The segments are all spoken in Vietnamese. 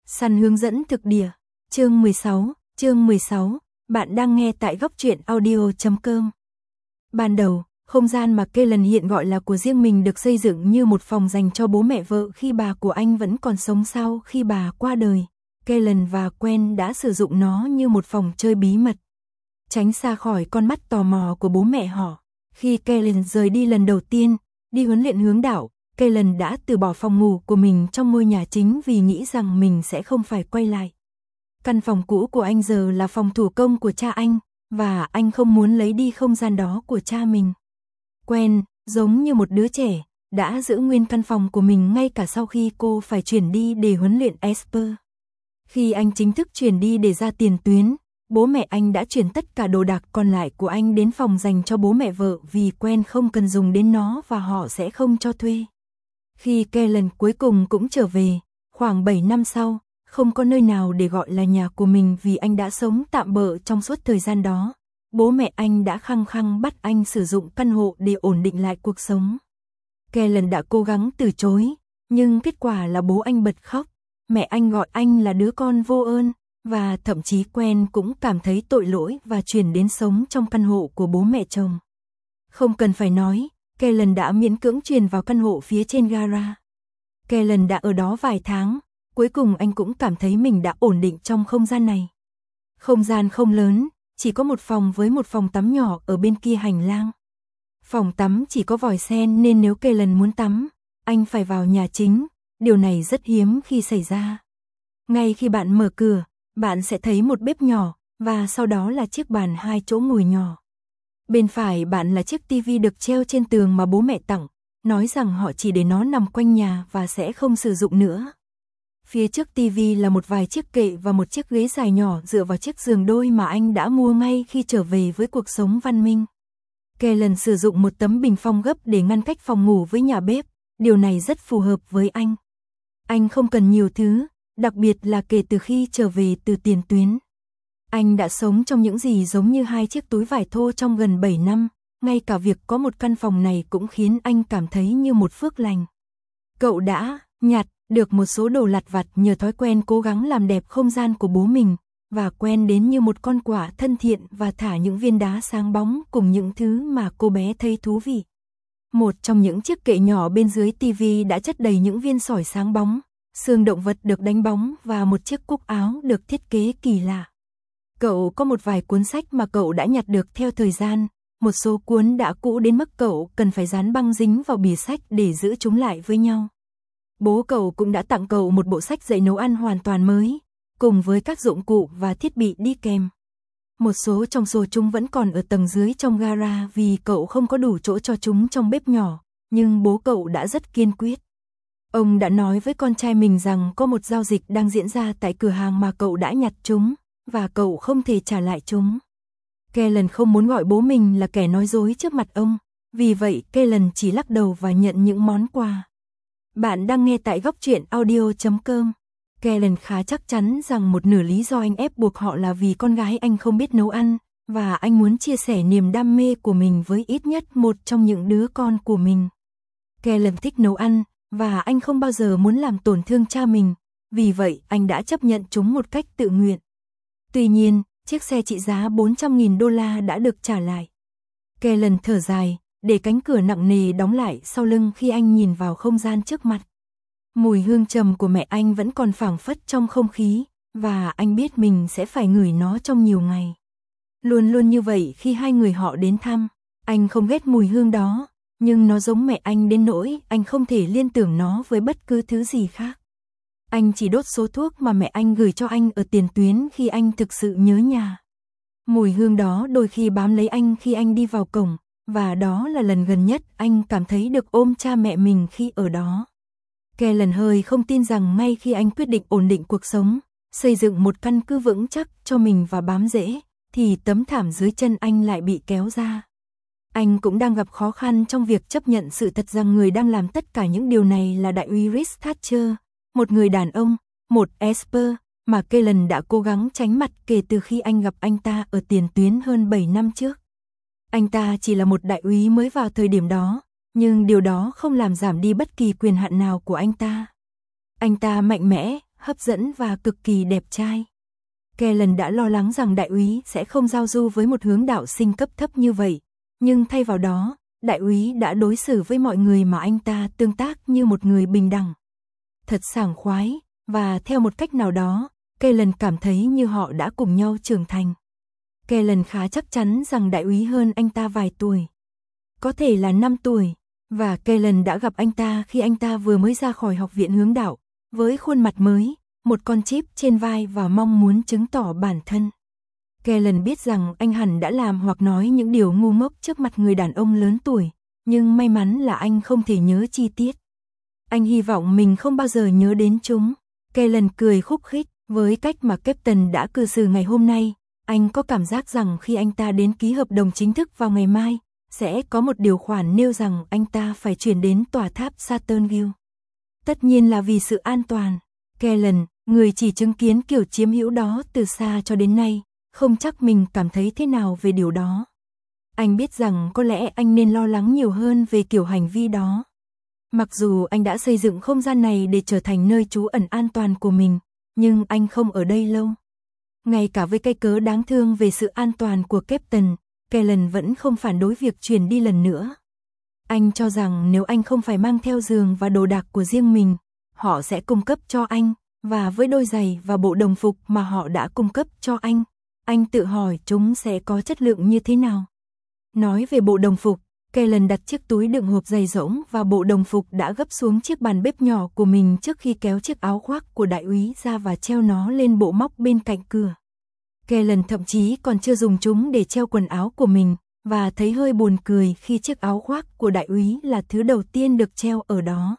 Săn hướng dẫn thực địa. Chương 16, bạn đang nghe tại góc truyện audio.com. Ban đầu, không gian mà Kellen hiện gọi là của riêng mình được xây dựng như một phòng dành cho bố mẹ vợ khi bà của anh vẫn còn sống sau khi bà qua đời. Kellen và Gwen đã sử dụng nó như một phòng chơi bí mật, tránh xa khỏi con mắt tò mò của bố mẹ họ. Khi Kellen rời đi lần đầu tiên, đi huấn luyện hướng đạo, Kellen đã từ bỏ phòng ngủ của mình trong ngôi nhà chính vì nghĩ rằng mình sẽ không phải quay lại. Căn phòng cũ của anh giờ là phòng thủ công của cha anh, và anh không muốn lấy đi không gian đó của cha mình. Gwen, giống như một đứa trẻ, đã giữ nguyên căn phòng của mình ngay cả sau khi cô phải chuyển đi để huấn luyện Esper. Khi anh chính thức chuyển đi để ra tiền tuyến, bố mẹ anh đã chuyển tất cả đồ đạc còn lại của anh đến phòng dành cho bố mẹ vợ vì Gwen không cần dùng đến nó và họ sẽ không cho thuê. Khi Kellen cuối cùng cũng trở về, khoảng 7 năm sau, không có nơi nào để gọi là nhà của mình vì anh đã sống tạm bợ trong suốt thời gian đó. Bố mẹ anh đã khăng khăng bắt anh sử dụng căn hộ để ổn định lại cuộc sống. Kellen đã cố gắng từ chối, nhưng kết quả là bố anh bật khóc. Mẹ anh gọi anh là đứa con vô ơn, và thậm chí Gwen cũng cảm thấy tội lỗi và chuyển đến sống trong căn hộ của bố mẹ chồng. Không cần phải nói, Kellen đã miễn cưỡng chuyển vào căn hộ phía trên gara. Kellen đã ở đó vài tháng, cuối cùng anh cũng cảm thấy mình đã ổn định trong không gian này. Không gian không lớn, chỉ có một phòng với một phòng tắm nhỏ ở bên kia hành lang. Phòng tắm chỉ có vòi sen nên nếu Kellen muốn tắm, anh phải vào nhà chính, điều này rất hiếm khi xảy ra. Ngay khi bạn mở cửa, bạn sẽ thấy một bếp nhỏ, và sau đó là chiếc bàn 2 chỗ ngồi nhỏ. Bên phải bạn là chiếc tivi được treo trên tường mà bố mẹ tặng, nói rằng họ chỉ để nó nằm quanh nhà và sẽ không sử dụng nữa. Phía trước tivi là một vài chiếc kệ và một chiếc ghế dài nhỏ dựa vào chiếc giường đôi mà anh đã mua ngay khi trở về với cuộc sống văn minh. Kellen sử dụng một tấm bình phong gấp để ngăn cách phòng ngủ với nhà bếp, điều này rất phù hợp với anh. Anh không cần nhiều thứ, đặc biệt là kể từ khi trở về từ tiền tuyến. Anh đã sống trong những gì giống như 2 chiếc túi vải thô trong gần 7 năm, ngay cả việc có một căn phòng này cũng khiến anh cảm thấy như một phước lành. Cậu đã nhặt được một số đồ lặt vặt nhờ thói quen cố gắng làm đẹp không gian của bố mình, và quen đến như một con quạ thân thiện và thả những viên đá sáng bóng cùng những thứ mà cô bé thấy thú vị. Một trong những chiếc kệ nhỏ bên dưới tivi đã chất đầy những viên sỏi sáng bóng, xương động vật được đánh bóng và một chiếc cúc áo được thiết kế kỳ lạ. Cậu có một vài cuốn sách mà cậu đã nhặt được theo thời gian, một số cuốn đã cũ đến mức cậu cần phải dán băng dính vào bìa sách để giữ chúng lại với nhau. Bố cậu cũng đã tặng cậu một bộ sách dạy nấu ăn hoàn toàn mới, cùng với các dụng cụ và thiết bị đi kèm. Một số trong số chúng vẫn còn ở tầng dưới trong gara vì cậu không có đủ chỗ cho chúng trong bếp nhỏ, nhưng bố cậu đã rất kiên quyết. Ông đã nói với con trai mình rằng có một giao dịch đang diễn ra tại cửa hàng mà cậu đã nhặt chúng, và cậu không thể trả lại chúng. Kellen không muốn gọi bố mình là kẻ nói dối trước mặt ông, vì vậy Kellen chỉ lắc đầu và nhận những món quà. Bạn đang nghe tại góc truyện audio.com. Kellen khá chắc chắn rằng một nửa lý do anh ép buộc họ là vì con gái anh không biết nấu ăn, và anh muốn chia sẻ niềm đam mê của mình với ít nhất một trong những đứa con của mình. Kellen thích nấu ăn, và anh không bao giờ muốn làm tổn thương cha mình, vì vậy anh đã chấp nhận chúng một cách tự nguyện. Tuy nhiên, chiếc xe trị giá $400.000 đã được trả lại. Kellen thở dài, để cánh cửa nặng nề đóng lại sau lưng khi anh nhìn vào không gian trước mặt. Mùi hương trầm của mẹ anh vẫn còn phảng phất trong không khí, và anh biết mình sẽ phải ngửi nó trong nhiều ngày. Luôn luôn như vậy khi hai người họ đến thăm, anh không ghét mùi hương đó, nhưng nó giống mẹ anh đến nỗi anh không thể liên tưởng nó với bất cứ thứ gì khác. Anh chỉ đốt số thuốc mà mẹ anh gửi cho anh ở tiền tuyến khi anh thực sự nhớ nhà. Mùi hương đó đôi khi bám lấy anh khi anh đi vào cổng, và đó là lần gần nhất anh cảm thấy được ôm cha mẹ mình khi ở đó. Kellen hơi không tin rằng ngay khi anh quyết định ổn định cuộc sống, xây dựng một căn cứ vững chắc cho mình và bám rễ, thì tấm thảm dưới chân anh lại bị kéo ra. Anh cũng đang gặp khó khăn trong việc chấp nhận sự thật rằng người đang làm tất cả những điều này là đại úy Rhys Thatcher, một người đàn ông, một Esper, mà Kellen đã cố gắng tránh mặt kể từ khi anh gặp anh ta ở tiền tuyến hơn 7 năm trước. Anh ta chỉ là một đại úy mới vào thời điểm đó, nhưng điều đó không làm giảm đi bất kỳ quyền hạn nào của anh ta. Anh ta mạnh mẽ, hấp dẫn và cực kỳ đẹp trai. Kellen đã lo lắng rằng đại úy sẽ không giao du với một hướng đạo sinh cấp thấp như vậy, nhưng thay vào đó, đại úy đã đối xử với mọi người mà anh ta tương tác như một người bình đẳng. Thật sảng khoái, và theo một cách nào đó, Kellen cảm thấy như họ đã cùng nhau trưởng thành. Kellen khá chắc chắn rằng đại úy hơn anh ta vài tuổi. Có thể là 5 tuổi, và Kellen đã gặp anh ta khi anh ta vừa mới ra khỏi học viện hướng đạo, với khuôn mặt mới, một con chip trên vai và mong muốn chứng tỏ bản thân. Kellen biết rằng anh hẳn đã làm hoặc nói những điều ngu ngốc trước mặt người đàn ông lớn tuổi, nhưng may mắn là anh không thể nhớ chi tiết. Anh hy vọng mình không bao giờ nhớ đến chúng. Kellen cười khúc khích với cách mà Captain đã cư xử ngày hôm nay. Anh có cảm giác rằng khi anh ta đến ký hợp đồng chính thức vào ngày mai, sẽ có một điều khoản nêu rằng anh ta phải chuyển đến tòa tháp Saturn Hill. Tất nhiên là vì sự an toàn. Kellen, người chỉ chứng kiến kiểu chiếm hữu đó từ xa cho đến nay, không chắc mình cảm thấy thế nào về điều đó. Anh biết rằng có lẽ anh nên lo lắng nhiều hơn về kiểu hành vi đó. Mặc dù anh đã xây dựng không gian này để trở thành nơi trú ẩn an toàn của mình, nhưng anh không ở đây lâu. Ngay cả với cái cớ đáng thương về sự an toàn của Captain, Kellen vẫn không phản đối việc chuyển đi lần nữa. Anh cho rằng nếu anh không phải mang theo giường và đồ đạc của riêng mình, họ sẽ cung cấp cho anh, và với đôi giày và bộ đồng phục mà họ đã cung cấp cho anh tự hỏi chúng sẽ có chất lượng như thế nào. Nói về bộ đồng phục, Kellen đặt chiếc túi đựng hộp giày rỗng và bộ đồng phục đã gấp xuống chiếc bàn bếp nhỏ của mình trước khi kéo chiếc áo khoác của đại úy ra và treo nó lên bộ móc bên cạnh cửa. Kellen thậm chí còn chưa dùng chúng để treo quần áo của mình, và thấy hơi buồn cười khi chiếc áo khoác của đại úy là thứ đầu tiên được treo ở đó.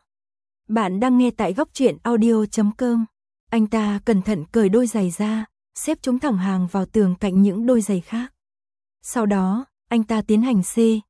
Bạn đang nghe tại góc truyện audio.com. Anh ta cẩn thận cởi đôi giày ra, xếp chúng thẳng hàng vào tường cạnh những đôi giày khác. Sau đó, anh ta tiến hành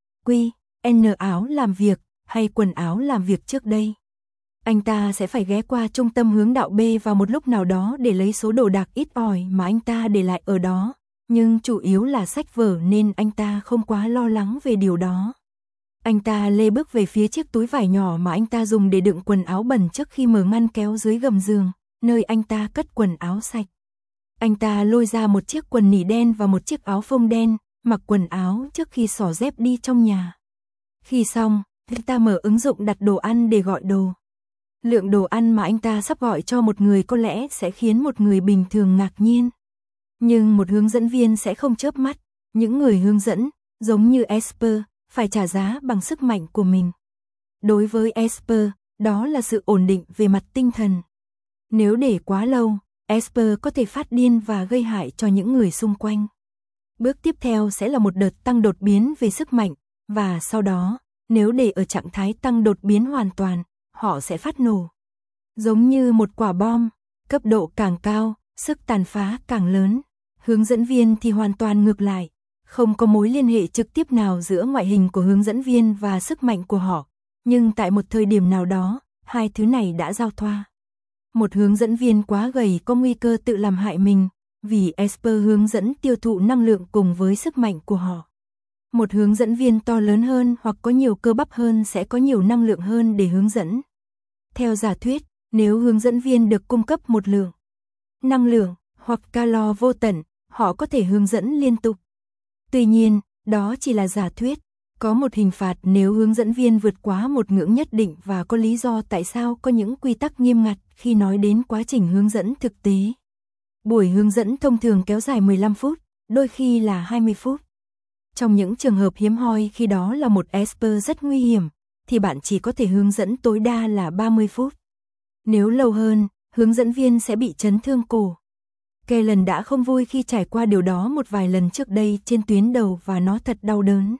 N áo làm việc, hay quần áo làm việc trước đây. Anh ta sẽ phải ghé qua trung tâm hướng đạo B vào một lúc nào đó để lấy số đồ đạc ít ỏi mà anh ta để lại ở đó, nhưng chủ yếu là sách vở nên anh ta không quá lo lắng về điều đó. Anh ta lê bước về phía chiếc túi vải nhỏ mà anh ta dùng để đựng quần áo bẩn trước khi mở ngăn kéo dưới gầm giường, nơi anh ta cất quần áo sạch. Anh ta lôi ra một chiếc quần nỉ đen và một chiếc áo phông đen, mặc quần áo trước khi xỏ dép đi trong nhà. Khi xong, anh ta mở ứng dụng đặt đồ ăn để gọi đồ. Lượng đồ ăn mà anh ta sắp gọi cho một người có lẽ sẽ khiến một người bình thường ngạc nhiên. Nhưng một hướng dẫn viên sẽ không chớp mắt. Những người hướng dẫn, giống như Esper, phải trả giá bằng sức mạnh của mình. Đối với Esper, đó là sự ổn định về mặt tinh thần. Nếu để quá lâu, Esper có thể phát điên và gây hại cho những người xung quanh. Bước tiếp theo sẽ là một đợt tăng đột biến về sức mạnh, và sau đó, nếu để ở trạng thái tăng đột biến hoàn toàn, họ sẽ phát nổ. Giống như một quả bom, cấp độ càng cao, sức tàn phá càng lớn. Hướng dẫn viên thì hoàn toàn ngược lại, không có mối liên hệ trực tiếp nào giữa ngoại hình của hướng dẫn viên và sức mạnh của họ, nhưng tại một thời điểm nào đó, hai thứ này đã giao thoa. Một hướng dẫn viên quá gầy có nguy cơ tự làm hại mình, vì Esper hướng dẫn tiêu thụ năng lượng cùng với sức mạnh của họ. Một hướng dẫn viên to lớn hơn hoặc có nhiều cơ bắp hơn sẽ có nhiều năng lượng hơn để hướng dẫn. Theo giả thuyết, nếu hướng dẫn viên được cung cấp một lượng năng lượng hoặc calo vô tận, họ có thể hướng dẫn liên tục. Tuy nhiên, đó chỉ là giả thuyết. Có một hình phạt nếu hướng dẫn viên vượt quá một ngưỡng nhất định và có lý do tại sao có những quy tắc nghiêm ngặt khi nói đến quá trình hướng dẫn thực tế. Buổi hướng dẫn thông thường kéo dài 15 phút, đôi khi là 20 phút. Trong những trường hợp hiếm hoi khi đó là một Esper rất nguy hiểm, thì bạn chỉ có thể hướng dẫn tối đa là 30 phút. Nếu lâu hơn, hướng dẫn viên sẽ bị chấn thương cổ. Kellen đã không vui khi trải qua điều đó một vài lần trước đây trên tuyến đầu và nó thật đau đớn.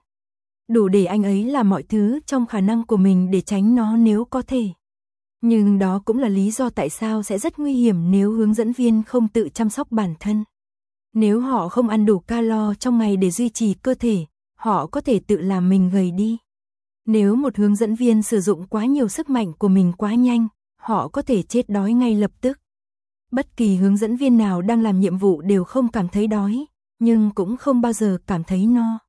Đủ để anh ấy làm mọi thứ trong khả năng của mình để tránh nó nếu có thể. Nhưng đó cũng là lý do tại sao sẽ rất nguy hiểm nếu hướng dẫn viên không tự chăm sóc bản thân. Nếu họ không ăn đủ calo trong ngày để duy trì cơ thể, họ có thể tự làm mình gầy đi. Nếu một hướng dẫn viên sử dụng quá nhiều sức mạnh của mình quá nhanh, họ có thể chết đói ngay lập tức. Bất kỳ hướng dẫn viên nào đang làm nhiệm vụ đều không cảm thấy đói, nhưng cũng không bao giờ cảm thấy no.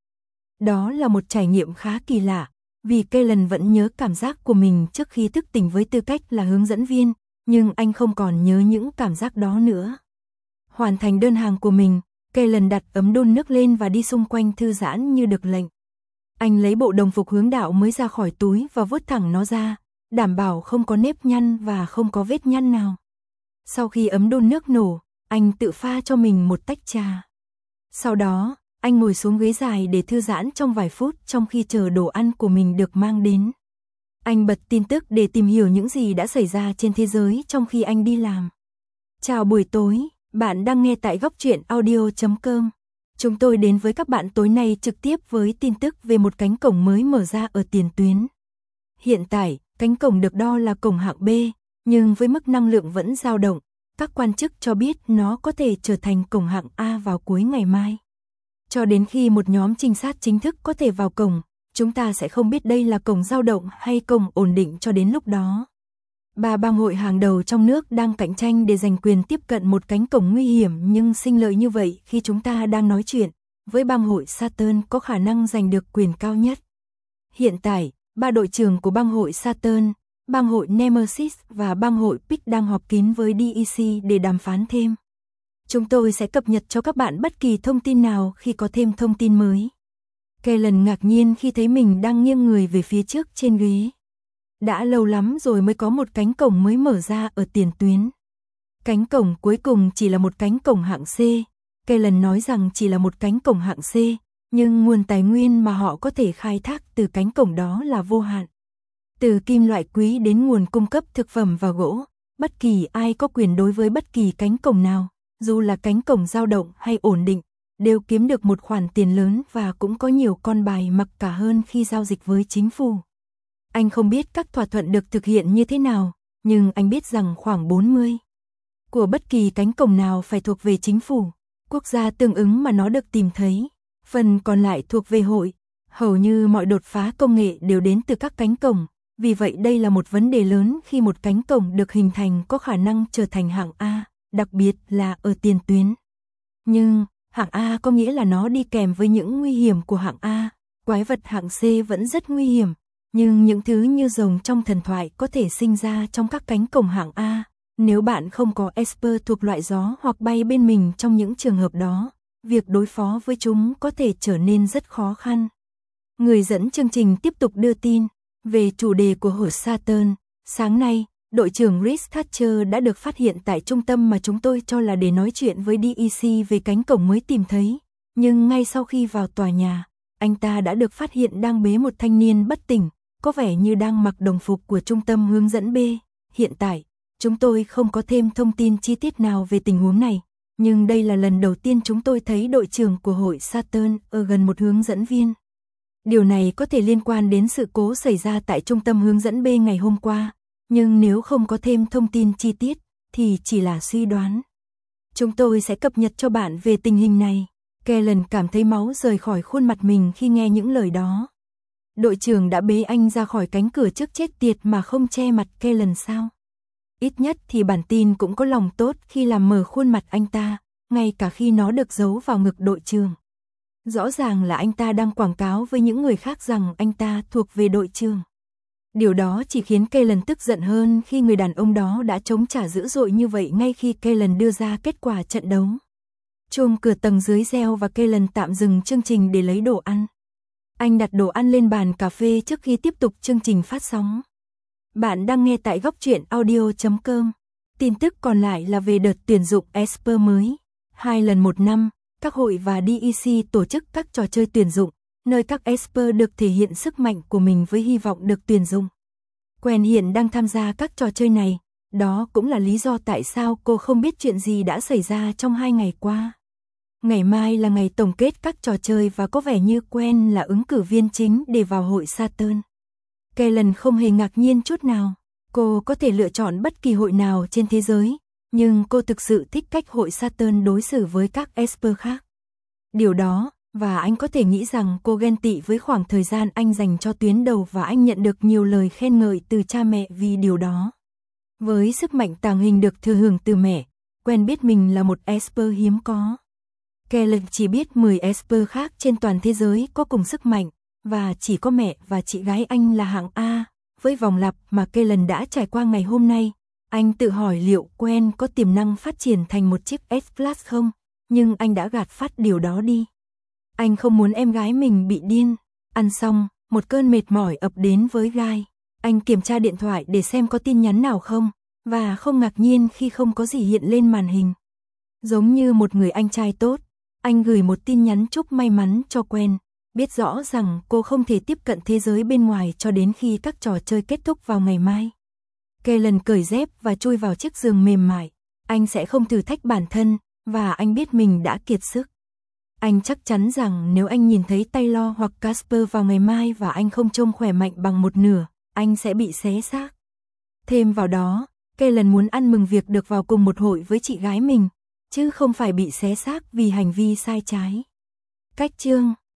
Đó là một trải nghiệm khá kỳ lạ, vì Kellen vẫn nhớ cảm giác của mình trước khi thức tỉnh với tư cách là hướng dẫn viên, nhưng anh không còn nhớ những cảm giác đó nữa. Hoàn thành đơn hàng của mình, Kellen đặt ấm đun nước lên và đi xung quanh thư giãn như được lệnh. Anh lấy bộ đồng phục hướng đạo mới ra khỏi túi và vuốt thẳng nó ra, đảm bảo không có nếp nhăn và không có vết nhăn nào. Sau khi ấm đun nước nổ, anh tự pha cho mình một tách trà. Sau đó, anh ngồi xuống ghế dài để thư giãn trong vài phút trong khi chờ đồ ăn của mình được mang đến. Anh bật tin tức để tìm hiểu những gì đã xảy ra trên thế giới trong khi anh đi làm. Chào buổi tối, bạn đang nghe tại góc truyện audio.com. Chúng tôi đến với các bạn tối nay trực tiếp với tin tức về một cánh cổng mới mở ra ở tiền tuyến. Hiện tại, cánh cổng được đo là cổng hạng B, nhưng với mức năng lượng vẫn dao động, các quan chức cho biết nó có thể trở thành cổng hạng A vào cuối ngày mai. Cho đến khi một nhóm trinh sát chính thức có thể vào cổng, chúng ta sẽ không biết đây là cổng dao động hay cổng ổn định cho đến lúc đó. 3 bang hội hàng đầu trong nước đang cạnh tranh để giành quyền tiếp cận một cánh cổng nguy hiểm nhưng sinh lợi như vậy khi chúng ta đang nói chuyện, với bang hội Saturn có khả năng giành được quyền cao nhất. Hiện tại, 3 đội trưởng của bang hội Saturn, bang hội Nemesis và bang hội Pick đang họp kín với DEC để đàm phán thêm. Chúng tôi sẽ cập nhật cho các bạn bất kỳ thông tin nào khi có thêm thông tin mới. Kellen ngạc nhiên khi thấy mình đang nghiêng người về phía trước trên ghế. Đã lâu lắm rồi mới có một cánh cổng mới mở ra ở tiền tuyến. Cánh cổng cuối cùng chỉ là một cánh cổng hạng C. Kellen nói rằng chỉ là một cánh cổng hạng C, nhưng nguồn tài nguyên mà họ có thể khai thác từ cánh cổng đó là vô hạn. Từ kim loại quý đến nguồn cung cấp thực phẩm và gỗ, bất kỳ ai có quyền đối với bất kỳ cánh cổng nào, dù là cánh cổng dao động hay ổn định, đều kiếm được một khoản tiền lớn và cũng có nhiều con bài mặc cả hơn khi giao dịch với chính phủ. Anh không biết các thỏa thuận được thực hiện như thế nào, nhưng anh biết rằng khoảng 40% của bất kỳ cánh cổng nào phải thuộc về chính phủ, quốc gia tương ứng mà nó được tìm thấy. Phần còn lại thuộc về hội. Hầu như mọi đột phá công nghệ đều đến từ các cánh cổng, vì vậy đây là một vấn đề lớn khi một cánh cổng được hình thành có khả năng trở thành hạng A, đặc biệt là ở tiền tuyến. Nhưng, hạng A có nghĩa là nó đi kèm với những nguy hiểm của hạng A, quái vật hạng C vẫn rất nguy hiểm, nhưng những thứ như rồng trong thần thoại có thể sinh ra trong các cánh cổng hạng A, nếu bạn không có Esper thuộc loại gió hoặc bay bên mình trong những trường hợp đó, việc đối phó với chúng có thể trở nên rất khó khăn. Người dẫn chương trình tiếp tục đưa tin về chủ đề của hội Saturn. Sáng nay, đội trưởng Rhys Thatcher đã được phát hiện tại trung tâm mà chúng tôi cho là để nói chuyện với DEC về cánh cổng mới tìm thấy. Nhưng ngay sau khi vào tòa nhà, anh ta đã được phát hiện đang bế một thanh niên bất tỉnh, có vẻ như đang mặc đồng phục của trung tâm hướng dẫn B. Hiện tại, chúng tôi không có thêm thông tin chi tiết nào về tình huống này. Nhưng đây là lần đầu tiên chúng tôi thấy đội trưởng của hội Saturn ở gần một hướng dẫn viên. Điều này có thể liên quan đến sự cố xảy ra tại trung tâm hướng dẫn B ngày hôm qua, nhưng nếu không có thêm thông tin chi tiết, thì chỉ là suy đoán. Chúng tôi sẽ cập nhật cho bạn về tình hình này. Kellen cảm thấy máu rời khỏi khuôn mặt mình khi nghe những lời đó. Đội trưởng đã bế anh ra khỏi cánh cửa trước chết tiệt mà không che mặt Kellen sao? Ít nhất thì bản tin cũng có lòng tốt khi làm mờ khuôn mặt anh ta, ngay cả khi nó được giấu vào ngực đội trưởng. Rõ ràng là anh ta đang quảng cáo với những người khác rằng anh ta thuộc về đội trưởng. Điều đó chỉ khiến Kellen tức giận hơn khi người đàn ông đó đã chống trả dữ dội như vậy ngay khi Kellen đưa ra kết quả trận đấu. Chuông cửa tầng dưới reo và Kellen tạm dừng chương trình để lấy đồ ăn. Anh đặt đồ ăn lên bàn cà phê trước khi tiếp tục chương trình phát sóng. Bạn đang nghe tại góc truyện audio.com. Tin tức còn lại là về đợt tuyển dụng Esper mới. 2 lần một năm, các hội và DEC tổ chức các trò chơi tuyển dụng, nơi các Esper được thể hiện sức mạnh của mình với hy vọng được tuyển dụng. Gwen hiện đang tham gia các trò chơi này, đó cũng là lý do tại sao cô không biết chuyện gì đã xảy ra trong 2 ngày qua. Ngày mai là ngày tổng kết các trò chơi và có vẻ như Gwen là ứng cử viên chính để vào hội Saturn. Kellen không hề ngạc nhiên chút nào, cô có thể lựa chọn bất kỳ hội nào trên thế giới, nhưng cô thực sự thích cách hội Saturn đối xử với các Esper khác. Điều đó, và anh có thể nghĩ rằng cô ghen tị với khoảng thời gian anh dành cho tuyến đầu và anh nhận được nhiều lời khen ngợi từ cha mẹ vì điều đó. Với sức mạnh tàng hình được thừa hưởng từ mẹ, Gwen biết mình là một Esper hiếm có. Kellen chỉ biết 10 Esper khác trên toàn thế giới có cùng sức mạnh, và chỉ có mẹ và chị gái anh là hạng A. Với vòng lặp mà Kellen đã trải qua ngày hôm nay, Anh tự hỏi liệu Gwen có tiềm năng phát triển thành một chiếc S-Class không, nhưng anh đã gạt phắt điều đó đi. Anh không muốn em gái mình bị điên. Ăn xong, một cơn mệt mỏi ập đến với Guy. Anh kiểm tra điện thoại để xem có tin nhắn nào không, và không ngạc nhiên khi không có gì hiện lên màn hình. Giống như một người anh trai tốt, anh gửi một tin nhắn chúc may mắn cho Gwen, biết rõ rằng cô không thể tiếp cận thế giới bên ngoài cho đến khi các trò chơi kết thúc vào ngày mai. Kellen cởi dép và chui vào chiếc giường mềm mại. Anh sẽ không thử thách bản thân, và anh biết mình đã kiệt sức. Anh chắc chắn rằng nếu anh nhìn thấy Taylor hoặc Casper vào ngày mai và anh không trông khỏe mạnh bằng một nửa, anh sẽ bị xé xác. Thêm vào đó, Kellen muốn ăn mừng việc được vào cùng một hội với chị gái mình, chứ không phải bị xé xác vì hành vi sai trái. Cách chương